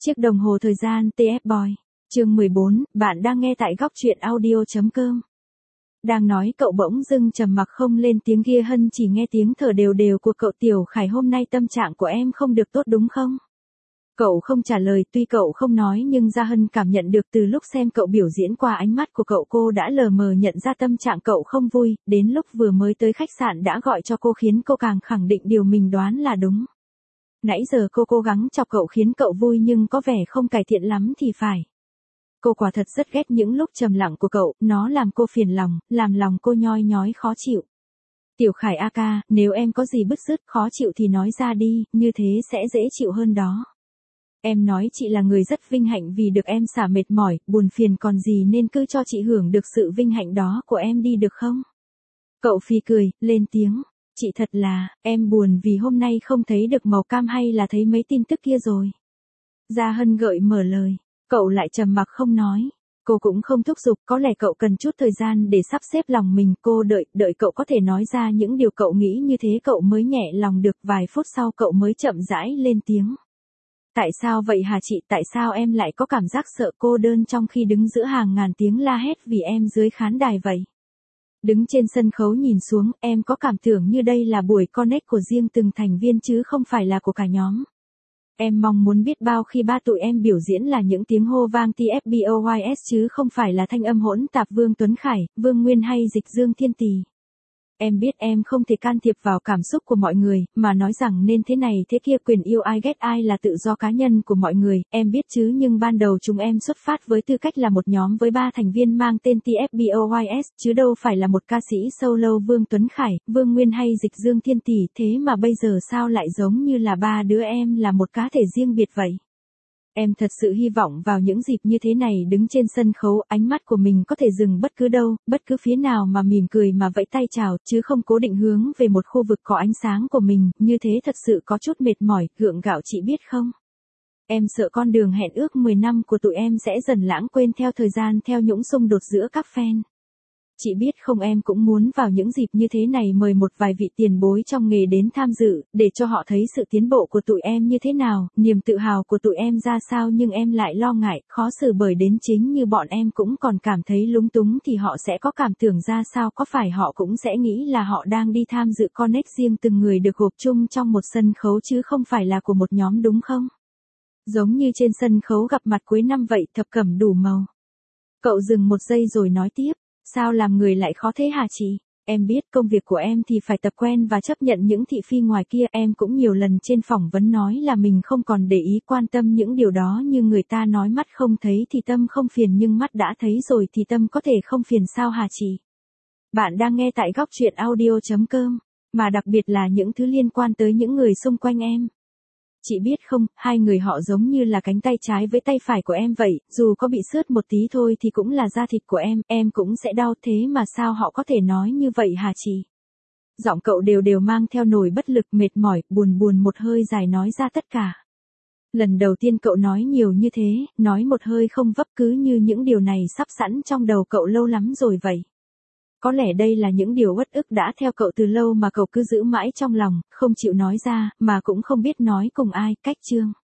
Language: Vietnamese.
Chiếc đồng hồ thời gian TF Boy. Chương 14, bạn đang nghe tại góc truyện audio.com. Đang nói cậu bỗng dưng trầm mặc không lên tiếng, Kia Hân chỉ nghe tiếng thở đều đều của cậu. Tiểu Khải, hôm nay tâm trạng của em không được tốt đúng không? Cậu không trả lời, tuy cậu không nói nhưng Gia Hân cảm nhận được từ lúc xem cậu biểu diễn qua ánh mắt của cậu, cô đã lờ mờ nhận ra tâm trạng cậu không vui, đến lúc vừa mới tới khách sạn đã gọi cho cô khiến cô càng khẳng định điều mình đoán là đúng. Nãy giờ cô cố gắng chọc cậu khiến cậu vui nhưng có vẻ không cải thiện lắm thì phải. Cô quả thật rất ghét những lúc trầm lặng của cậu, nó làm cô phiền lòng, làm lòng cô nhoi nhói khó chịu. Tiểu Khải a ca, nếu em có gì bứt rứt khó chịu thì nói ra đi, như thế sẽ dễ chịu hơn đó. Em nói chị là người rất vinh hạnh vì được em xả mệt mỏi, buồn phiền còn gì nên cứ cho chị hưởng được sự vinh hạnh đó của em đi được không? Cậu phì cười, lên tiếng. Chị thật là, em buồn vì hôm nay không thấy được màu cam hay là thấy mấy tin tức kia rồi? Gia Hân gợi mở lời, cậu lại trầm mặc không nói. Cô cũng không thúc giục, có lẽ cậu cần chút thời gian để sắp xếp lòng mình. Cô đợi cậu có thể nói ra những điều cậu nghĩ, như thế cậu mới nhẹ lòng được. Vài phút sau cậu mới chậm rãi lên tiếng. Tại sao vậy hả chị, tại sao em lại có cảm giác sợ cô đơn trong khi đứng giữa hàng ngàn tiếng la hét vì em dưới khán đài vậy? Đứng trên sân khấu nhìn xuống, em có cảm tưởng như đây là buổi connect của riêng từng thành viên chứ không phải là của cả nhóm. Em mong muốn biết bao khi ba tụi em biểu diễn là những tiếng hô vang TFBOYS chứ không phải là thanh âm hỗn tạp Vương Tuấn Khải, Vương Nguyên hay Dịch Dương Thiên Tì. Em biết em không thể can thiệp vào cảm xúc của mọi người, mà nói rằng nên thế này thế kia, quyền yêu ai ghét ai là tự do cá nhân của mọi người, em biết chứ, nhưng ban đầu chúng em xuất phát với tư cách là một nhóm với 3 thành viên mang tên TFBOYS, chứ đâu phải là một ca sĩ solo Vương Tuấn Khải, Vương Nguyên hay Dịch Dương Thiên Tì, thế mà bây giờ sao lại giống như là 3 đứa em là một cá thể riêng biệt vậy? Em thật sự hy vọng vào những dịp như thế này đứng trên sân khấu, ánh mắt của mình có thể dừng bất cứ đâu, bất cứ phía nào mà mỉm cười mà vẫy tay chào, chứ không cố định hướng về một khu vực có ánh sáng của mình, như thế thật sự có chút mệt mỏi, gượng gạo chị biết không? Em sợ con đường hẹn ước 10 năm của tụi em sẽ dần lãng quên theo thời gian, theo những xung đột giữa các fan. Chị biết không, em cũng muốn vào những dịp như thế này mời một vài vị tiền bối trong nghề đến tham dự, để cho họ thấy sự tiến bộ của tụi em như thế nào, niềm tự hào của tụi em ra sao, nhưng em lại lo ngại, khó xử bởi đến chính như bọn em cũng còn cảm thấy lúng túng thì họ sẽ có cảm tưởng ra sao, có phải họ cũng sẽ nghĩ là họ đang đi tham dự connect riêng từng người được gộp chung trong một sân khấu chứ không phải là của một nhóm đúng không? Giống như trên sân khấu gặp mặt cuối năm vậy, thập cẩm đủ màu. Cậu dừng một giây rồi nói tiếp. Sao làm người lại khó thế hả chị? Em biết công việc của em thì phải tập quen và chấp nhận những thị phi ngoài kia. Em cũng nhiều lần trên phỏng vấn nói là mình không còn để ý quan tâm những điều đó, như người ta nói mắt không thấy thì tâm không phiền, nhưng mắt đã thấy rồi thì tâm có thể không phiền sao hả chị? Bạn đang nghe tại góc truyện audio.com, mà đặc biệt là những thứ liên quan tới những người xung quanh em. Chị biết không, hai người họ giống như là cánh tay trái với tay phải của em vậy, dù có bị xước một tí thôi thì cũng là da thịt của em cũng sẽ đau, thế mà sao họ có thể nói như vậy hả chị? Giọng cậu đều mang theo nỗi bất lực, mệt mỏi, buồn một hơi dài nói ra tất cả. Lần đầu tiên cậu nói nhiều như thế, nói một hơi không vấp, cứ như những điều này sắp sẵn trong đầu cậu lâu lắm rồi vậy. Có lẽ đây là những điều uất ức đã theo cậu từ lâu mà cậu cứ giữ mãi trong lòng, không chịu nói ra, mà cũng không biết nói cùng ai. Cách chương